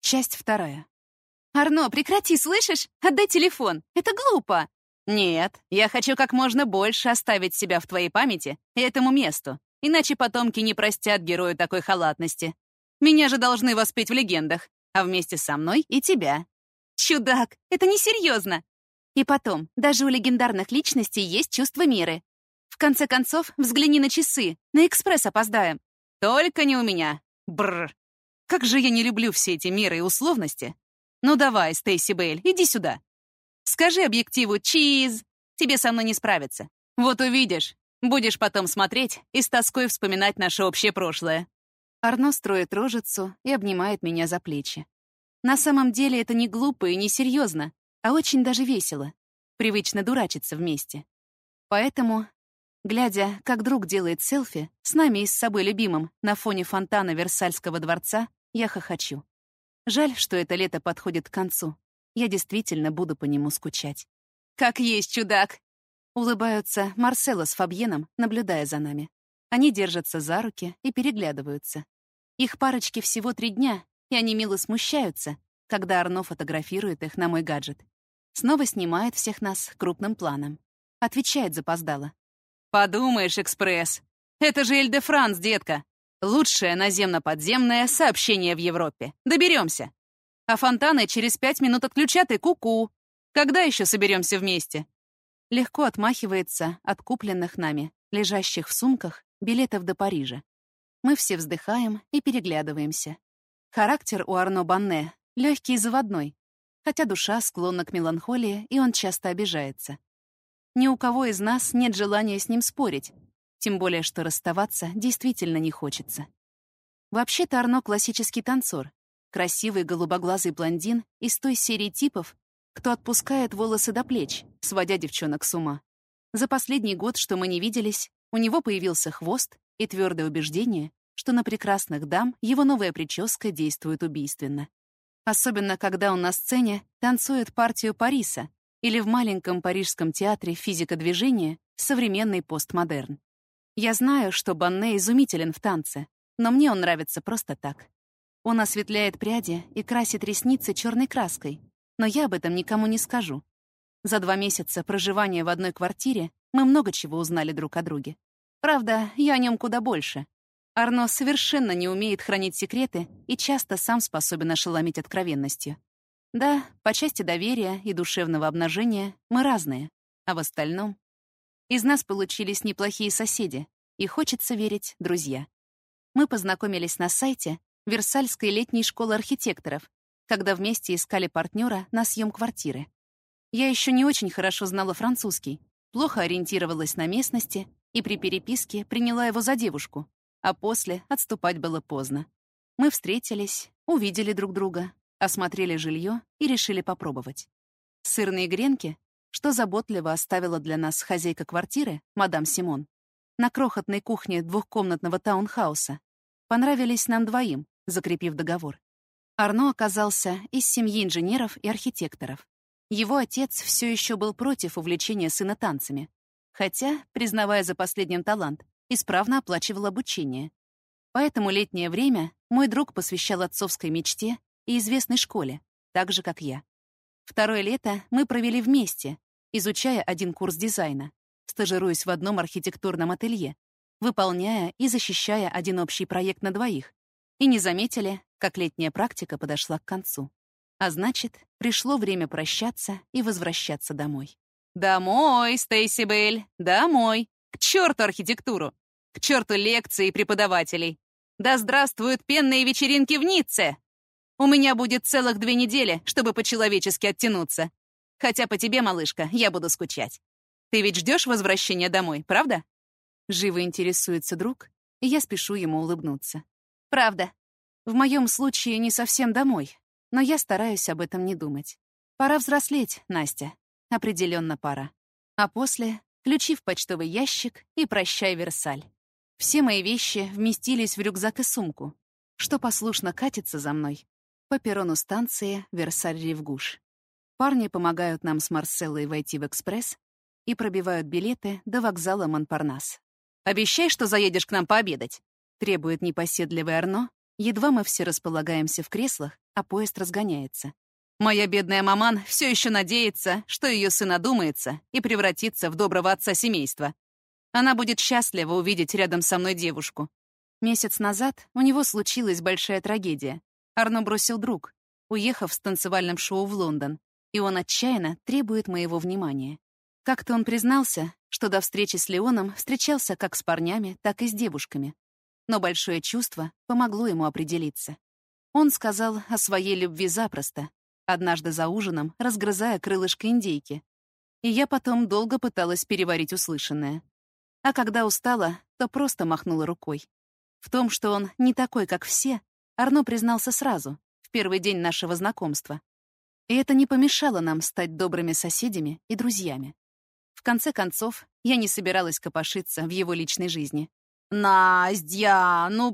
Часть вторая. «Арно, прекрати, слышишь? Отдай телефон. Это глупо!» «Нет, я хочу как можно больше оставить себя в твоей памяти и этому месту, иначе потомки не простят герою такой халатности. Меня же должны воспеть в легендах, а вместе со мной и тебя». «Чудак, это несерьезно!» И потом, даже у легендарных личностей есть чувство меры. В конце концов, взгляни на часы. На экспресс опоздаем. Только не у меня. Бррр. Как же я не люблю все эти меры и условности. Ну давай, Стейси Бейль, иди сюда. Скажи объективу «чиз». Тебе со мной не справиться. Вот увидишь. Будешь потом смотреть и с тоской вспоминать наше общее прошлое. Арно строит рожицу и обнимает меня за плечи. На самом деле это не глупо и не серьезно, а очень даже весело. Привычно дурачиться вместе. Поэтому, глядя, как друг делает селфи с нами и с собой любимым на фоне фонтана Версальского дворца, я хохочу. Жаль, что это лето подходит к концу. Я действительно буду по нему скучать. «Как есть, чудак!» Улыбаются Марсело с Фабьеном, наблюдая за нами. Они держатся за руки и переглядываются. Их парочке всего 3 дня, и они мило смущаются, когда Арно фотографирует их на мой гаджет. Снова снимает всех нас крупным планом. Отвечает запоздало. «Подумаешь, экспресс. Это же Эль-де-Франс, детка. Лучшее наземно-подземное сообщение в Европе. Доберемся. А фонтаны через 5 минут отключат и ку-ку. Когда еще соберемся вместе?» Легко отмахивается от купленных нами, лежащих в сумках, билетов до Парижа. Мы все вздыхаем и переглядываемся. Характер у Арно Банне легкий и заводной, хотя душа склонна к меланхолии, и он часто обижается. Ни у кого из нас нет желания с ним спорить, тем более что расставаться действительно не хочется. Вообще-то Арно классический танцор, красивый голубоглазый блондин из той серии типов, кто отпускает волосы до плеч, сводя девчонок с ума. За последний год, что мы не виделись, у него появился хвост и твердое убеждение, что на прекрасных дам его новая прическа действует убийственно. Особенно, когда он на сцене танцует партию Париса или в маленьком парижском театре «Физика движения» современный постмодерн. Я знаю, что Банне изумителен в танце, но мне он нравится просто так. Он осветляет пряди и красит ресницы черной краской, но я об этом никому не скажу. За 2 месяца проживания в одной квартире мы много чего узнали друг о друге. Правда, я о нем куда больше. Арно совершенно не умеет хранить секреты и часто сам способен ошеломить откровенностью. Да, по части доверия и душевного обнажения мы разные, а в остальном... Из нас получились неплохие соседи, и, хочется верить, друзья. Мы познакомились на сайте Версальской летней школы архитекторов, когда вместе искали партнера на съем квартиры. Я еще не очень хорошо знала французский, плохо ориентировалась на местности и при переписке приняла его за девушку, а после отступать было поздно. Мы встретились, увидели друг друга, осмотрели жилье и решили попробовать. Сырные гренки, что заботливо оставила для нас хозяйка квартиры, мадам Симон, на крохотной кухне 2-комнатного таунхауса, понравились нам двоим, закрепив договор. Арно оказался из семьи инженеров и архитекторов. Его отец все еще был против увлечения сына танцами, хотя, признавая за последним талант, исправно оплачивал обучение. Поэтому летнее время мой друг посвящал отцовской мечте и известной школе, так же, как я. 2 лето мы провели вместе, изучая один курс дизайна, стажируясь в одном архитектурном ателье, выполняя и защищая один общий проект на 2, и не заметили, как летняя практика подошла к концу. А значит, пришло время прощаться и возвращаться домой. «Домой, Стейси Бейль, домой! К черту архитектуру! К черту лекции и преподавателей! Да здравствуют пенные вечеринки в Ницце! У меня будет целых 2 недели, чтобы по-человечески оттянуться. Хотя по тебе, малышка, я буду скучать. Ты ведь ждешь возвращения домой, правда?» Живо интересуется друг, и я спешу ему улыбнуться. «Правда. В моем случае не совсем домой, но я стараюсь об этом не думать. Пора взрослеть, Настя. Определенно пора. А после — ключи в почтовый ящик и прощай, Версаль. Все мои вещи вместились в рюкзак и сумку, что послушно катится за мной по перрону станции Версаль-Ривгуш. Парни помогают нам с Марселлой войти в экспресс и пробивают билеты до вокзала Монпарнас. «Обещай, что заедешь к нам пообедать», — требует непоседливый Арно. Едва мы все располагаемся в креслах, а поезд разгоняется. Моя бедная маман все еще надеется, что ее сын одумается и превратится в доброго отца семейства. Она будет счастлива увидеть рядом со мной девушку. Месяц назад у него случилась большая трагедия. Арно бросил друг, уехав с танцевальным шоу в Лондон, и он отчаянно требует моего внимания. Как-то он признался, что до встречи с Леоном встречался как с парнями, так и с девушками. Но большое чувство помогло ему определиться. Он сказал о своей любви запросто, однажды за ужином разгрызая крылышко индейки. И я потом долго пыталась переварить услышанное. А когда устала, то просто махнула рукой. В том, что он не такой, как все, Арно признался сразу, в первый день нашего знакомства. И это не помешало нам стать добрыми соседями и друзьями. В конце концов, я не собиралась копошиться в его личной жизни. «Настя, ну,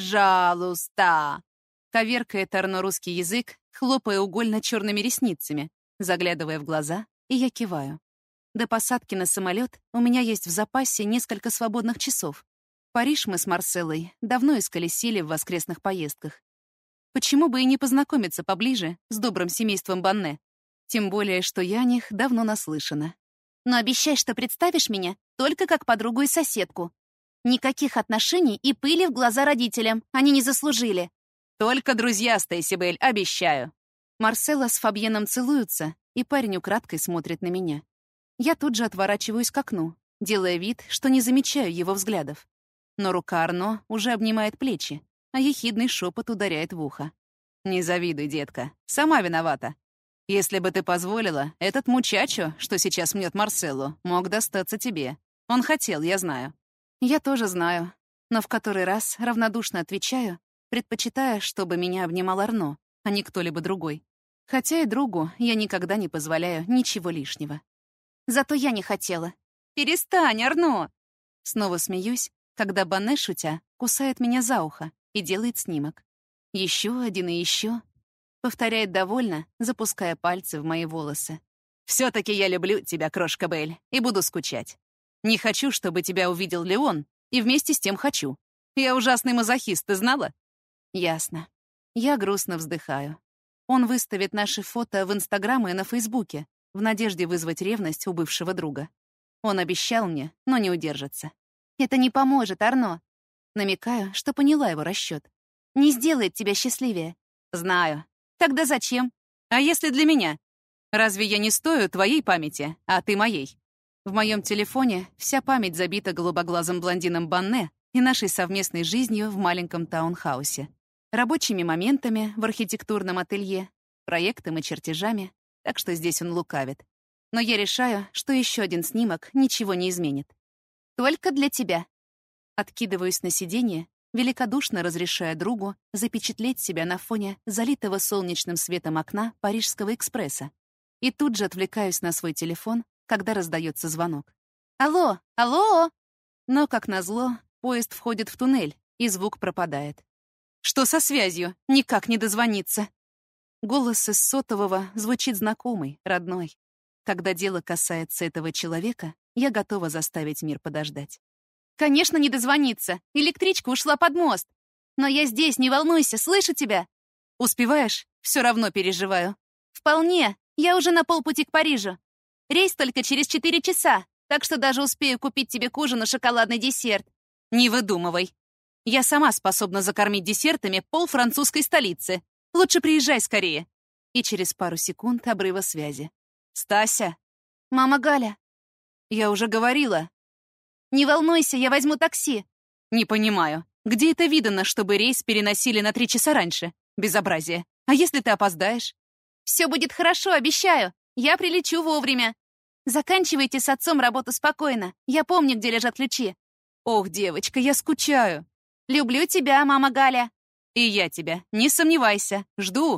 пожалуйста!» Коверкает Арно русский язык, хлопая угольно-черными ресницами, заглядывая в глаза, и я киваю. До посадки на самолет у меня есть в запасе несколько свободных часов. Париж мы с Марселлой давно исколесили в воскресных поездках. Почему бы и не познакомиться поближе с добрым семейством Банне? Тем более, что я о них давно наслышана. Но обещай, что представишь меня только как подругу и соседку. Никаких отношений и пыли в глаза родителям. Они не заслужили. Только друзья, Стейси Белль, обещаю. Марселла с Фабьеном целуются, и парень украдкой смотрит на меня. Я тут же отворачиваюсь к окну, делая вид, что не замечаю его взглядов. Но рука Арно уже обнимает плечи, а ехидный шепот ударяет в ухо. «Не завидуй, детка. Сама виновата. Если бы ты позволила, этот мучачо, что сейчас мнет Марселлу, мог достаться тебе. Он хотел, я знаю». Я тоже знаю, но в который раз равнодушно отвечаю, предпочитая, чтобы меня обнимал Арно, а не кто-либо другой. Хотя и другу я никогда не позволяю ничего лишнего. Зато я не хотела. «Перестань, Арно!» Снова смеюсь, когда Банне, шутя, кусает меня за ухо и делает снимок. Еще один и еще. Повторяет довольно, запуская пальцы в мои волосы. «Все-таки я люблю тебя, крошка Белль, и буду скучать. Не хочу, чтобы тебя увидел Леон, и вместе с тем хочу. Я ужасный мазохист, ты знала?» Ясно. Я грустно вздыхаю. Он выставит наши фото в Инстаграм и на Фейсбуке, в надежде вызвать ревность у бывшего друга. Он обещал мне, но не удержится. «Это не поможет, Арно». Намекаю, что поняла его расчет. «Не сделает тебя счастливее». «Знаю. Тогда зачем? А если для меня? Разве я не стою твоей памяти, а ты моей?» В моем телефоне вся память забита голубоглазым блондином Банне и нашей совместной жизнью в маленьком таунхаусе. Рабочими моментами в архитектурном ателье, проектом и чертежами, так что здесь он лукавит. Но я решаю, что еще один снимок ничего не изменит. «Только для тебя». Откидываюсь на сиденье, великодушно разрешая другу запечатлеть себя на фоне залитого солнечным светом окна Парижского экспресса. И тут же отвлекаюсь на свой телефон, когда раздается звонок. «Алло! Алло!» Но, как назло, поезд входит в туннель, и звук пропадает. «Что со связью? Никак не дозвониться!» Голос из сотового звучит знакомый, родной. Когда дело касается этого человека, я готова заставить мир подождать. «Конечно, не дозвониться. Электричка ушла под мост. Но я здесь, не волнуйся, слышу тебя». «Успеваешь? Все равно переживаю». «Вполне. Я уже на полпути к Парижу. Рейс только через 4 часа, так что даже успею купить тебе к ужину шоколадный десерт». «Не выдумывай. Я сама способна закормить десертами полфранцузской столицы. Лучше приезжай скорее». И через пару секунд обрыва связи. «Стася?» «Мама Галя». «Я уже говорила». «Не волнуйся, я возьму такси». «Не понимаю. Где это видано, чтобы рейс переносили на 3 часа раньше? Безобразие. А если ты опоздаешь?» «Все будет хорошо, обещаю. Я прилечу вовремя. Заканчивайте с отцом работу спокойно. Я помню, где лежат ключи». «Ох, девочка, я скучаю». «Люблю тебя, мама Галя». «И я тебя. Не сомневайся. Жду».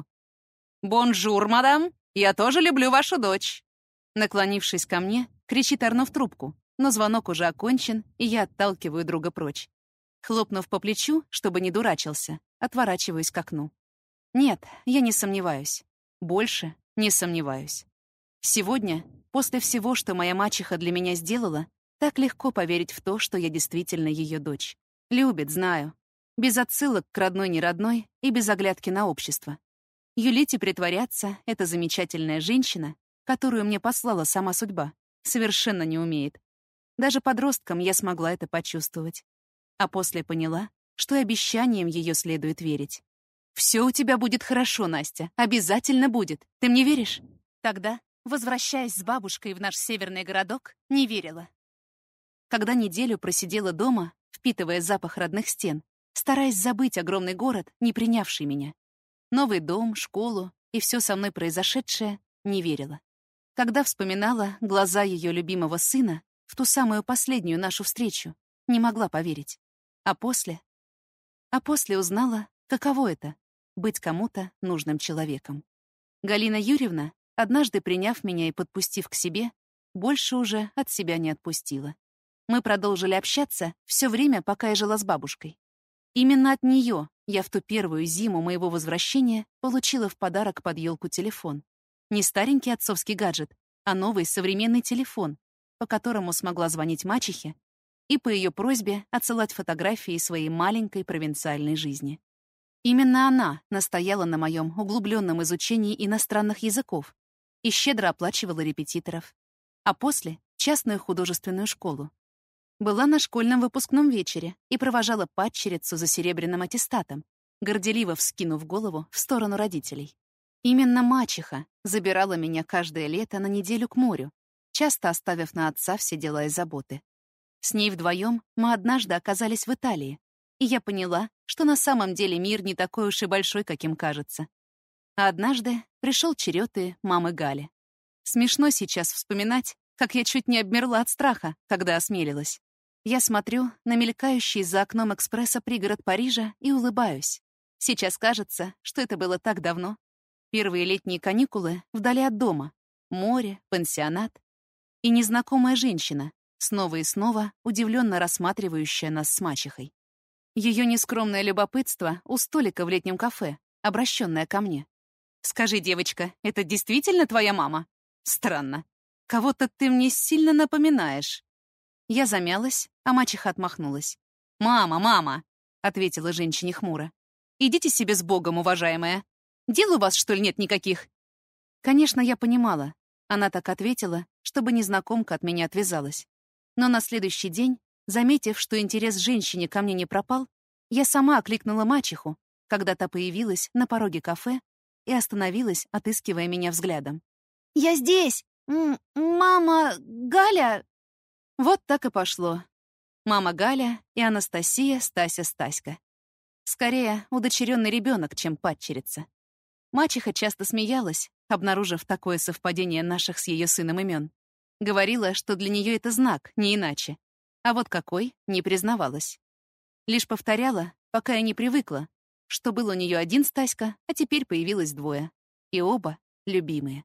«Бонжур, мадам. Я тоже люблю вашу дочь». Наклонившись ко мне, кричит Арно в трубку, но звонок уже окончен, и я отталкиваю друга прочь. Хлопнув по плечу, чтобы не дурачился, отворачиваюсь к окну. Нет, я не сомневаюсь. Больше не сомневаюсь. Сегодня, после всего, что моя мачеха для меня сделала, так легко поверить в то, что я действительно ее дочь. Любит, знаю. Без отсылок к родной-неродной и без оглядки на общество. Юлить и притворяться эта замечательная женщина, которую мне послала сама судьба, совершенно не умеет. Даже подростком я смогла это почувствовать. А после поняла, что и обещаниям ее следует верить. «Все у тебя будет хорошо, Настя. Обязательно будет. Ты мне веришь?» Тогда, возвращаясь с бабушкой в наш северный городок, не верила. Когда неделю просидела дома, впитывая запах родных стен, стараясь забыть огромный город, не принявший меня. Новый дом, школу и все со мной произошедшее, не верила. Когда вспоминала глаза ее любимого сына в ту самую последнюю нашу встречу, не могла поверить. А после узнала, каково это — быть кому-то нужным человеком. Галина Юрьевна, однажды приняв меня и подпустив к себе, больше уже от себя не отпустила. Мы продолжили общаться все время, пока я жила с бабушкой. Именно от нее я в ту первую зиму моего возвращения получила в подарок под елку телефон. Не старенький отцовский гаджет, а новый современный телефон, по которому смогла звонить мачехе и по ее просьбе отсылать фотографии своей маленькой провинциальной жизни. Именно она настояла на моем углубленном изучении иностранных языков и щедро оплачивала репетиторов, а после — частную художественную школу. Была на школьном выпускном вечере и провожала падчерицу за серебряным аттестатом, горделиво вскинув голову в сторону родителей. Именно мачеха забирала меня каждое лето на неделю к морю, часто оставив на отца все дела и заботы. С ней вдвоем мы однажды оказались в Италии, и я поняла, что на самом деле мир не такой уж и большой, каким кажется. А однажды пришел черед и мамы Гали. Смешно сейчас вспоминать, как я чуть не обмерла от страха, когда осмелилась. Я смотрю на мелькающий за окном экспресса пригород Парижа и улыбаюсь. Сейчас кажется, что это было так давно. Первые летние каникулы вдали от дома, море, пансионат и незнакомая женщина, снова и снова удивленно рассматривающая нас с мачехой. Ее нескромное любопытство у столика в летнем кафе, обращенное ко мне. «Скажи, девочка, это действительно твоя мама? Странно. Кого-то ты мне сильно напоминаешь». Я замялась, а мачеха отмахнулась. «Мама, мама!» — ответила женщине хмуро. «Идите себе с Богом, уважаемая. Дел у вас, что ли, нет никаких?» Конечно, я понимала. Она так ответила, чтобы незнакомка от меня отвязалась. Но на следующий день, заметив, что интерес женщине ко мне не пропал, я сама окликнула мачеху, когда та появилась на пороге кафе и остановилась, отыскивая меня взглядом. «Я здесь! Мама... Галя...» Вот так и пошло. Мама Галя и Анастасия Стася-Стаська. Скорее, удочеренный ребенок, чем падчерица. Мачеха часто смеялась, обнаружив такое совпадение наших с ее сыном имен. Говорила, что для нее это знак, не иначе. А вот какой, не признавалась. Лишь повторяла, пока я не привыкла, что был у нее один Стаська, а теперь появилось двое. И оба любимые.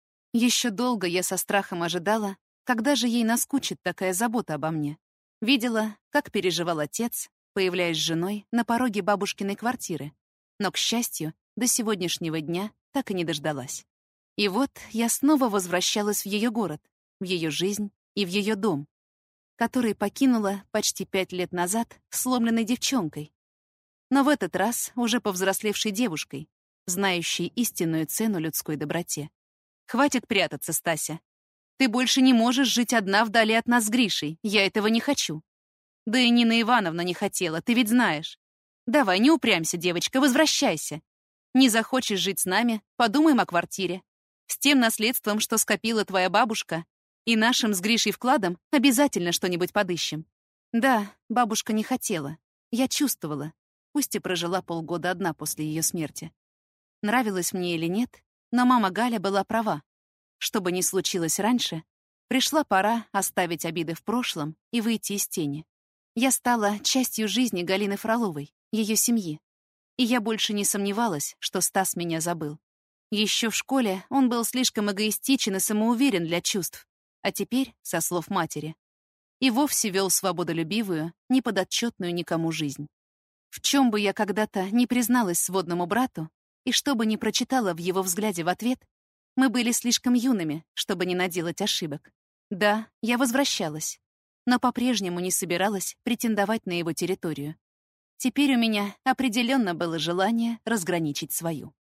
Еще долго я со страхом ожидала, когда же ей наскучит такая забота обо мне. Видела, как переживал отец, появляясь с женой на пороге бабушкиной квартиры. Но, к счастью, до сегодняшнего дня так и не дождалась. И вот я снова возвращалась в ее город, в ее жизнь и в ее дом, который покинула почти 5 лет назад сломленной девчонкой. Но в этот раз уже повзрослевшей девушкой, знающей истинную цену людской доброте. «Хватит прятаться, Стася. Ты больше не можешь жить одна вдали от нас с Гришей. Я этого не хочу. Да и Нина Ивановна не хотела, ты ведь знаешь. Давай, не упрямься, девочка, возвращайся. Не захочешь жить с нами, подумаем о квартире. С тем наследством, что скопила твоя бабушка, и нашим с Гришей вкладом обязательно что-нибудь подыщем». Да, бабушка не хотела. Я чувствовала, пусть и прожила полгода одна после ее смерти. Нравилось мне или нет, но мама Галя была права. Что бы ни случилось раньше, пришла пора оставить обиды в прошлом и выйти из тени. Я стала частью жизни Галины Фроловой, ее семьи. И я больше не сомневалась, что Стас меня забыл. Еще в школе он был слишком эгоистичен и самоуверен для чувств, а теперь, со слов матери, и вовсе вел свободолюбивую, неподотчетную никому жизнь. В чем бы я когда-то не призналась сводному брату, и что бы ни прочитала в его взгляде в ответ, мы были слишком юными, чтобы не наделать ошибок. Да, я возвращалась, но по-прежнему не собиралась претендовать на его территорию. Теперь у меня определенно было желание разграничить свою.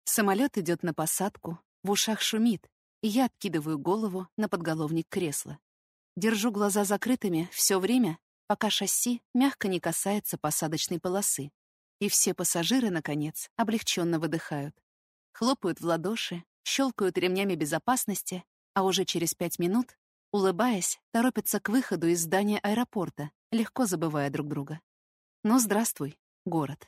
Самолет идет на посадку, в ушах шумит, и я откидываю голову на подголовник кресла. Держу глаза закрытыми все время, пока шасси мягко не касается посадочной полосы. И все пассажиры, наконец, облегченно выдыхают. Хлопают в ладоши, щелкают ремнями безопасности, а уже через 5 минут, улыбаясь, торопятся к выходу из здания аэропорта, легко забывая друг друга. Ну, здравствуй, город.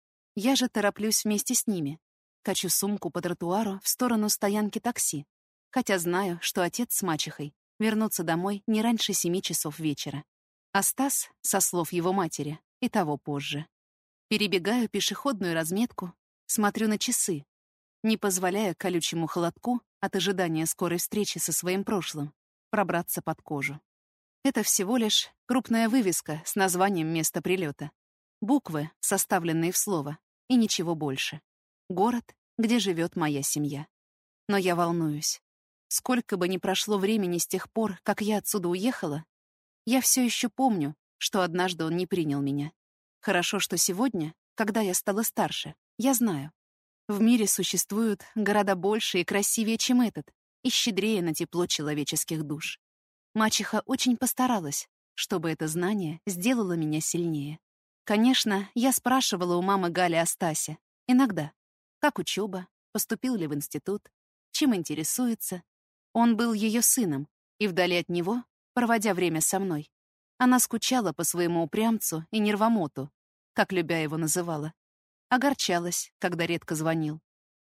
Я же тороплюсь вместе с ними. Качу сумку по тротуару в сторону стоянки такси, хотя знаю, что отец с мачехой вернутся домой не раньше 7 часов вечера. А Стас, со слов его матери, и того позже. Перебегаю пешеходную разметку, смотрю на часы, не позволяя колючему холодку от ожидания скорой встречи со своим прошлым пробраться под кожу. Это всего лишь крупная вывеска с названием места прилета. Буквы, составленные в слово, и ничего больше. Город, где живет моя семья. Но я волнуюсь. Сколько бы ни прошло времени с тех пор, как я отсюда уехала, я все еще помню, что однажды он не принял меня. Хорошо, что сегодня, когда я стала старше, я знаю. В мире существуют города больше и красивее, чем этот, и щедрее на тепло человеческих душ. Мачеха очень постаралась, чтобы это знание сделало меня сильнее. Конечно, я спрашивала у мамы Гали о Стасе. Иногда. Как учеба, поступил ли в институт, чем интересуется. Он был ее сыном, и вдали от него, проводя время со мной, она скучала по своему упрямцу и нервомоту, как любя его называла. Огорчалась, когда редко звонил.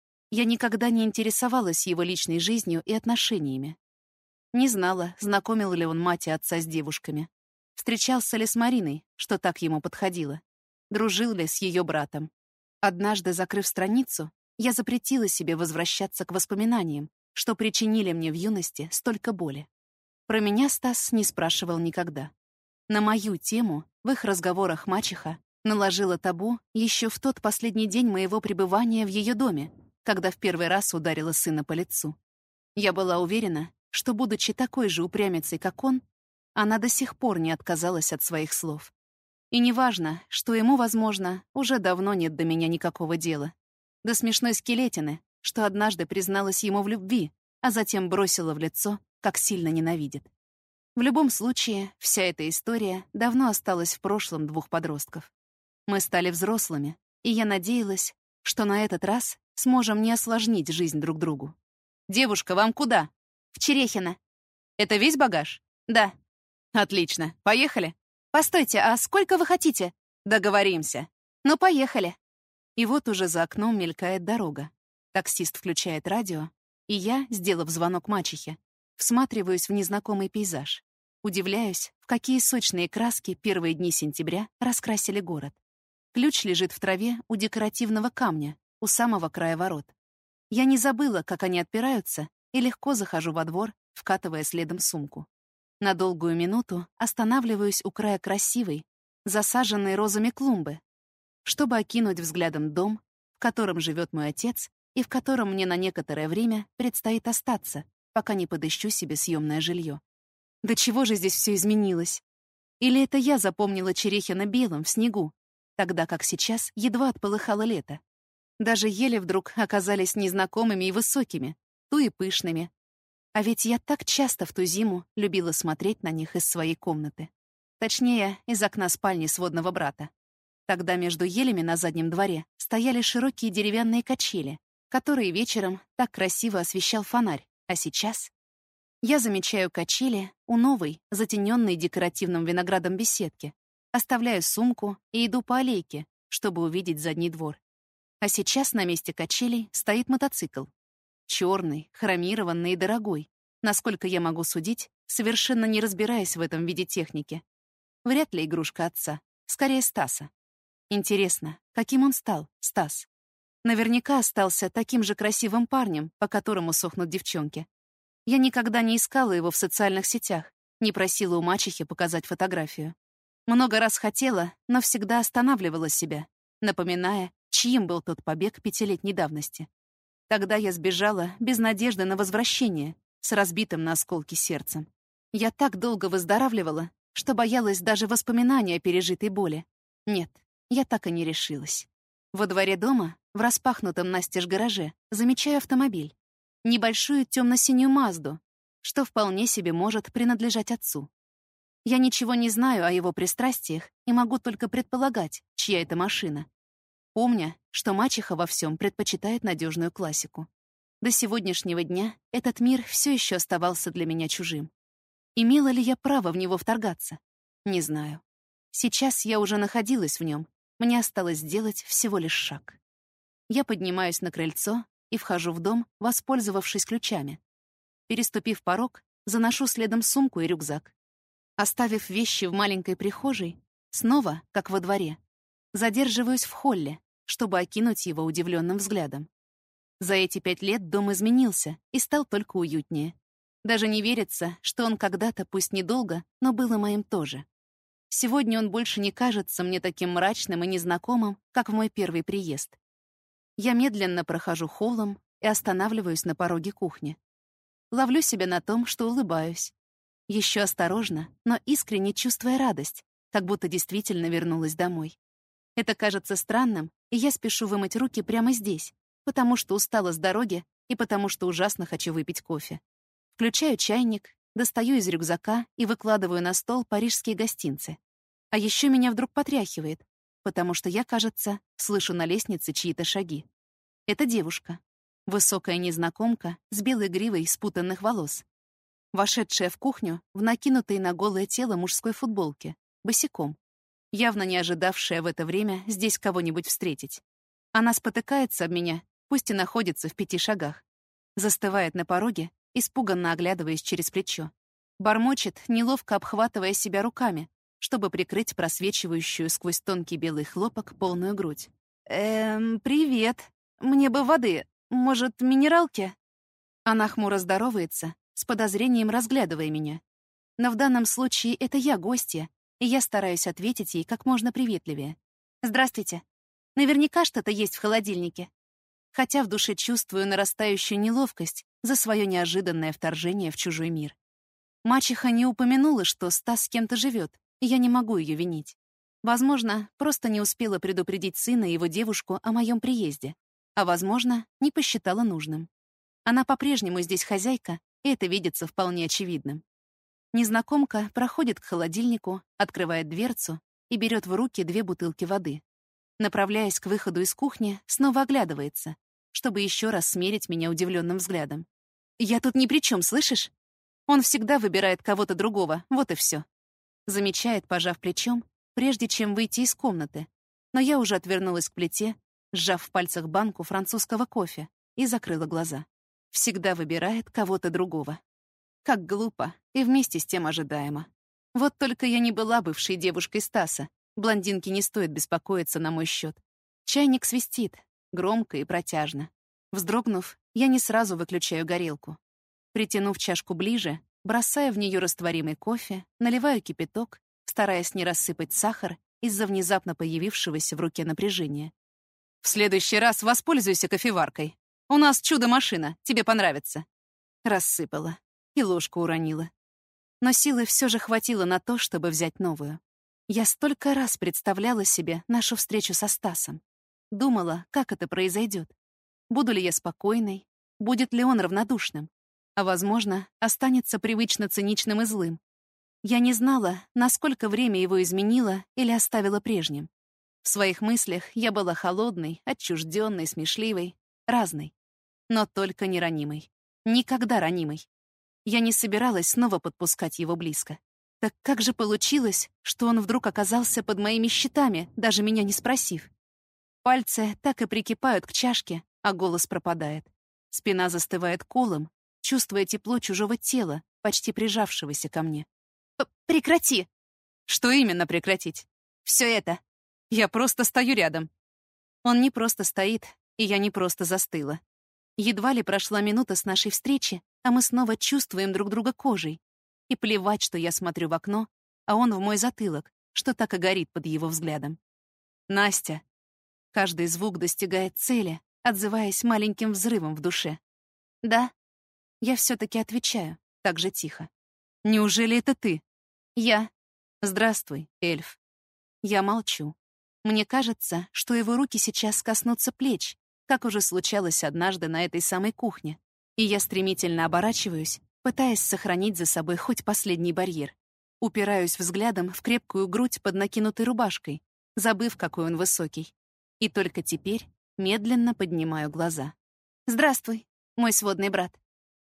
Я никогда не интересовалась его личной жизнью и отношениями. Не знала, знакомил ли он мать и отца с девушками. Встречался ли с Мариной, что так ему подходило. Дружил ли с ее братом. Однажды, закрыв страницу, я запретила себе возвращаться к воспоминаниям, что причинили мне в юности столько боли. Про меня Стас не спрашивал никогда. На мою тему в их разговорах мачеха наложила табу еще в тот последний день моего пребывания в ее доме, когда в первый раз ударила сына по лицу. Я была уверена, что, будучи такой же упрямицей, как он, она до сих пор не отказалась от своих слов. И неважно, что ему, возможно, уже давно нет до меня никакого дела. До смешной скелетины, что однажды призналась ему в любви, а затем бросила в лицо, как сильно ненавидит. В любом случае, вся эта история давно осталась в прошлом двух подростков. Мы стали взрослыми, и я надеялась, что на этот раз сможем не осложнить жизнь друг другу. «Девушка, вам куда?» В Черехино. «Это весь багаж?» Да. «Отлично. Поехали?» Постойте, а сколько вы хотите? «Договоримся». Ну, поехали. И вот уже за окном мелькает дорога. Таксист включает радио, и я, сделав звонок мачехе, всматриваюсь в незнакомый пейзаж. Удивляюсь, в какие сочные краски первые дни сентября раскрасили город. Ключ лежит в траве у декоративного камня, у самого края ворот. Я не забыла, как они отпираются, и легко захожу во двор, вкатывая следом сумку. На долгую минуту останавливаюсь у края красивой, засаженной розами клумбы, чтобы окинуть взглядом дом, в котором живет мой отец и в котором мне на некоторое время предстоит остаться, пока не подыщу себе съемное жилье. Да чего же здесь все изменилось? Или это я запомнила Черехино белым в снегу, тогда как сейчас едва отполыхало лето? Даже ели вдруг оказались незнакомыми и высокими, ту и пышными. А ведь я так часто в ту зиму любила смотреть на них из своей комнаты. Точнее, из окна спальни сводного брата. Тогда между елями на заднем дворе стояли широкие деревянные качели, которые вечером так красиво освещал фонарь, а сейчас... Я замечаю качели у новой, затененной декоративным виноградом беседки, оставляю сумку и иду по аллейке, чтобы увидеть задний двор. А сейчас на месте качелей стоит мотоцикл. Черный, хромированный и дорогой, насколько я могу судить, совершенно не разбираясь в этом виде техники. Вряд ли игрушка отца, скорее Стаса. Интересно, каким он стал, Стас? Наверняка остался таким же красивым парнем, по которому сохнут девчонки. Я никогда не искала его в социальных сетях, не просила у мачехи показать фотографию. Много раз хотела, но всегда останавливала себя, напоминая, чьим был тот побег 5-летней давности. Тогда я сбежала без надежды на возвращение, с разбитым на осколки сердцем. Я так долго выздоравливала, что боялась даже воспоминания о пережитой боли. Нет, я так и не решилась. Во дворе дома, в распахнутом настежь гараже, замечаю автомобиль. Небольшую темно-синюю Мазду, что вполне себе может принадлежать отцу. Я ничего не знаю о его пристрастиях и могу только предполагать, чья это машина. Помня, что мачеха во всем предпочитает надежную классику. До сегодняшнего дня этот мир все еще оставался для меня чужим. Имела ли я право в него вторгаться? Не знаю. Сейчас я уже находилась в нем. Мне осталось сделать всего лишь шаг. Я поднимаюсь на крыльцо и вхожу в дом, воспользовавшись ключами. Переступив порог, заношу следом сумку и рюкзак. Оставив вещи в маленькой прихожей, снова, как во дворе, задерживаюсь в холле, чтобы окинуть его удивленным взглядом. За эти 5 лет дом изменился и стал только уютнее. Даже не верится, что он когда-то, пусть недолго, но был и моим тоже. Сегодня он больше не кажется мне таким мрачным и незнакомым, как в мой первый приезд. Я медленно прохожу холлом и останавливаюсь на пороге кухни. Ловлю себя на том, что улыбаюсь. Еще осторожно, но искренне чувствуя радость, как будто действительно вернулась домой. Это кажется странным, и я спешу вымыть руки прямо здесь, потому что устала с дороги и потому что ужасно хочу выпить кофе. Включаю чайник, достаю из рюкзака и выкладываю на стол парижские гостинцы. А еще меня вдруг потряхивает, потому что я, кажется, слышу на лестнице чьи-то шаги. Это девушка. Высокая незнакомка с белой гривой спутанных волос. Вошедшая в кухню в накинутой на голое тело мужской футболке, босиком. Явно не ожидавшая в это время здесь кого-нибудь встретить. Она спотыкается об меня, пусть и находится в 5 шагах. Застывает на пороге, испуганно оглядываясь через плечо. Бормочет, неловко обхватывая себя руками, чтобы прикрыть просвечивающую сквозь тонкий белый хлопок полную грудь. Привет. Мне бы воды. Может, минералки?» Она хмуро здоровается, с подозрением разглядывая меня. Но в данном случае это я гостья, и я стараюсь ответить ей как можно приветливее. «Здравствуйте. Наверняка что-то есть в холодильнике». Хотя в душе чувствую нарастающую неловкость за свое неожиданное вторжение в чужой мир. Мачеха не упомянула, что Стас с кем-то живет, и я не могу ее винить. Возможно, просто не успела предупредить сына и его девушку о моем приезде, а, возможно, не посчитала нужным. Она по-прежнему здесь хозяйка, и это видится вполне очевидным. Незнакомка проходит к холодильнику, открывает дверцу и берет в руки 2 бутылки воды. Направляясь к выходу из кухни, снова оглядывается, чтобы еще раз смерить меня удивленным взглядом. «Я тут ни при чем, слышишь? Он всегда выбирает кого-то другого, вот и все. Замечает, пожав плечом, прежде чем выйти из комнаты. Но я уже отвернулась к плите, сжав в пальцах банку французского кофе, и закрыла глаза. Всегда выбирает кого-то другого. Как глупо и вместе с тем ожидаемо. Вот только я не была бывшей девушкой Стаса. Блондинке не стоит беспокоиться на мой счет. Чайник свистит, громко и протяжно. Вздрогнув, я не сразу выключаю горелку. Притянув чашку ближе, бросаю в нее растворимый кофе, наливаю кипяток, стараясь не рассыпать сахар из-за внезапно появившегося в руке напряжения. «В следующий раз воспользуйся кофеваркой. У нас чудо-машина, тебе понравится». Рассыпала и ложку уронила. Но силы все же хватило на то, чтобы взять новую. Я столько раз представляла себе нашу встречу со Стасом. Думала, как это произойдет. Буду ли я спокойной? Будет ли он равнодушным? А, возможно, останется привычно циничным и злым. Я не знала, насколько время его изменило или оставило прежним. В своих мыслях я была холодной, отчужденной, смешливой, разной. Но только не ранимой. Никогда ранимой. Я не собиралась снова подпускать его близко. Так как же получилось, что он вдруг оказался под моими щитами, даже меня не спросив? Пальцы так и прикипают к чашке, а голос пропадает. Спина застывает колом, чувствуя тепло чужого тела, почти прижавшегося ко мне. «Прекрати!» «Что именно прекратить?» «Все это!» «Я просто стою рядом». Он не просто стоит, и я не просто застыла. Едва ли прошла минута с нашей встречи, а мы снова чувствуем друг друга кожей. И плевать, что я смотрю в окно, а он в мой затылок, что так и горит под его взглядом. «Настя». Каждый звук достигает цели, отзываясь маленьким взрывом в душе. «Да». Я все-таки отвечаю, так же тихо. «Неужели это ты?» «Я». «Здравствуй, эльф». Я молчу. Мне кажется, что его руки сейчас коснутся плеч, как уже случалось однажды на этой самой кухне, и я стремительно оборачиваюсь, пытаясь сохранить за собой хоть последний барьер. Упираюсь взглядом в крепкую грудь под накинутой рубашкой, забыв, какой он высокий. И только теперь медленно поднимаю глаза. «Здравствуй, мой сводный брат».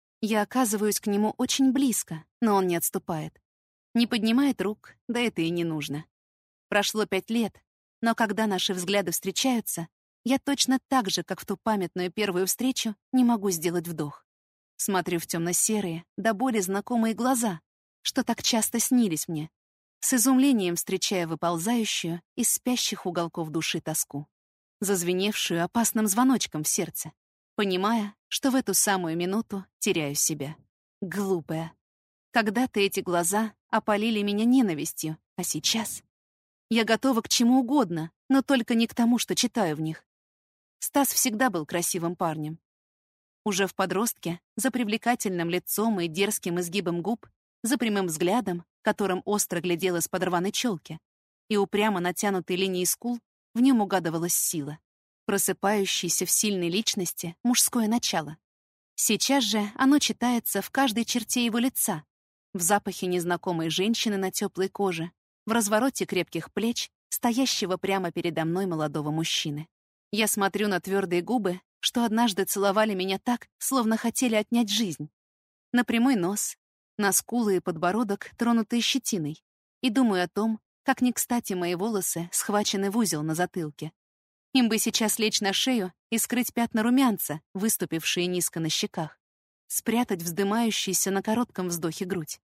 Я оказываюсь к нему очень близко, но он не отступает. Не поднимает рук, да это и не нужно. Прошло 5 лет, но когда наши взгляды встречаются, я точно так же, как в ту памятную первую встречу, не могу сделать вдох. Смотрю в темно-серые, до боли знакомые глаза, что так часто снились мне, с изумлением встречая выползающую из спящих уголков души тоску, зазвеневшую опасным звоночком в сердце, понимая, что в эту самую минуту теряю себя. Глупая. Когда-то эти глаза опалили меня ненавистью, а сейчас я готова к чему угодно, но только не к тому, что читаю в них. Стас всегда был красивым парнем. Уже в подростке, за привлекательным лицом и дерзким изгибом губ, за прямым взглядом, которым остро глядел из-под рваной челки, и упрямо натянутой линией скул, в нем угадывалась сила, просыпающаяся в сильной личности мужское начало. Сейчас же оно читается в каждой черте его лица, в запахе незнакомой женщины на теплой коже, в развороте крепких плеч, стоящего прямо передо мной молодого мужчины. Я смотрю на твердые губы, что однажды целовали меня так, словно хотели отнять жизнь. На прямой нос, на скулы и подбородок, тронутые щетиной, и думаю о том, как не кстати мои волосы схвачены в узел на затылке. Им бы сейчас лечь на шею и скрыть пятна румянца, выступившие низко на щеках, спрятать вздымающуюся на коротком вздохе грудь.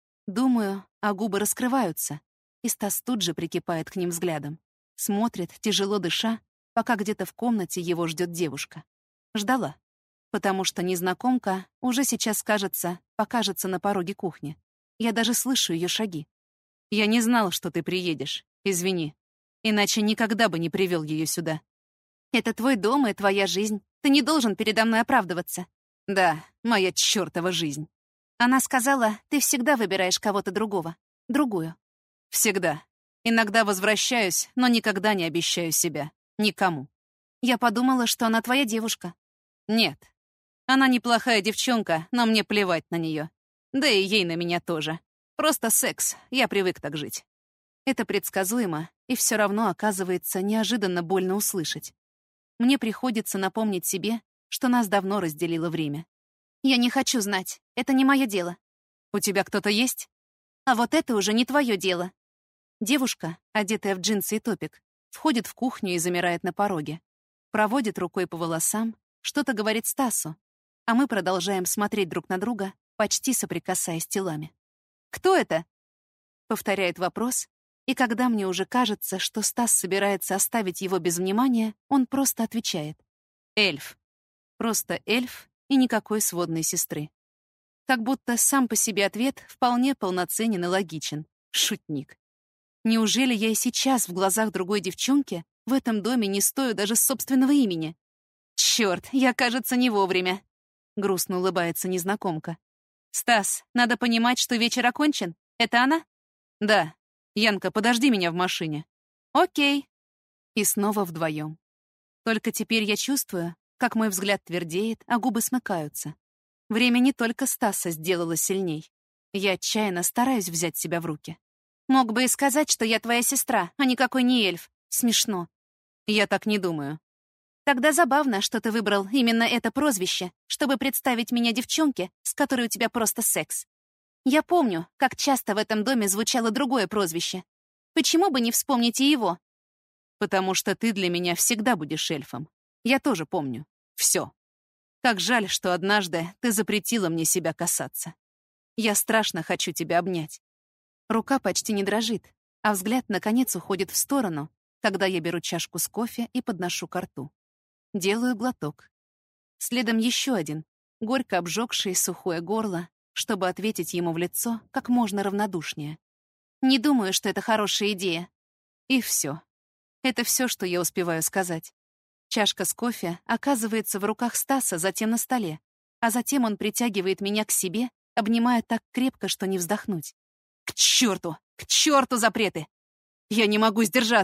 Думаю, а губы раскрываются, и Стас тут же прикипает к ним взглядом. Смотрит, тяжело дыша, пока где-то в комнате его ждет девушка. Ждала, потому что незнакомка уже сейчас, кажется, покажется на пороге кухни. Я даже слышу ее шаги. «Я не знал, что ты приедешь. Извини. Иначе никогда бы не привел ее сюда». «Это твой дом и твоя жизнь. Ты не должен передо мной оправдываться». «Да, моя чёртова жизнь». Она сказала, ты всегда выбираешь кого-то другого. Другую. Всегда. Иногда возвращаюсь, но никогда не обещаю себя. Никому. Я подумала, что она твоя девушка. Нет. Она неплохая девчонка, но мне плевать на нее. Да и ей на меня тоже. Просто секс. Я привык так жить. Это предсказуемо, и все равно оказывается неожиданно больно услышать. Мне приходится напомнить себе, что нас давно разделило время. Я не хочу знать. Это не мое дело. У тебя кто-то есть? А вот это уже не твое дело. Девушка, одетая в джинсы и топик, входит в кухню и замирает на пороге. Проводит рукой по волосам, что-то говорит Стасу, а мы продолжаем смотреть друг на друга, почти соприкасаясь телами. «Кто это?» — повторяет вопрос, и когда мне уже кажется, что Стас собирается оставить его без внимания, он просто отвечает. «Эльф. Просто эльф и никакой сводной сестры». Как будто сам по себе ответ вполне полноценен и логичен. Шутник. Неужели я и сейчас в глазах другой девчонки в этом доме не стою даже собственного имени? Чёрт, я, кажется, не вовремя. Грустно улыбается незнакомка. «Стас, надо понимать, что вечер окончен. Это она?» «Да. Янка, подожди меня в машине». «Окей». И снова вдвоем. Только теперь я чувствую, как мой взгляд твердеет, а губы смыкаются. Время не только Стаса сделало сильней. Я отчаянно стараюсь взять себя в руки. Мог бы и сказать, что я твоя сестра, а никакой не эльф. Смешно. Я так не думаю. Тогда забавно, что ты выбрал именно это прозвище, чтобы представить меня девчонке, с которой у тебя просто секс. Я помню, как часто в этом доме звучало другое прозвище. Почему бы не вспомнить и его? Потому что ты для меня всегда будешь эльфом. Я тоже помню. Все. Как жаль, что однажды ты запретила мне себя касаться. Я страшно хочу тебя обнять. Рука почти не дрожит, а взгляд, наконец, уходит в сторону, когда я беру чашку с кофе и подношу ко рту. Делаю глоток. Следом еще один, горько обжегший сухое горло, чтобы ответить ему в лицо как можно равнодушнее. Не думаю, что это хорошая идея. И все. Это все, что я успеваю сказать. Чашка с кофе оказывается в руках Стаса, затем на столе, а затем он притягивает меня к себе, обнимая так крепко, что не вздохнуть. К черту запреты! Я не могу сдержаться.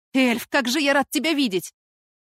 Эльф, как же я рад тебя видеть!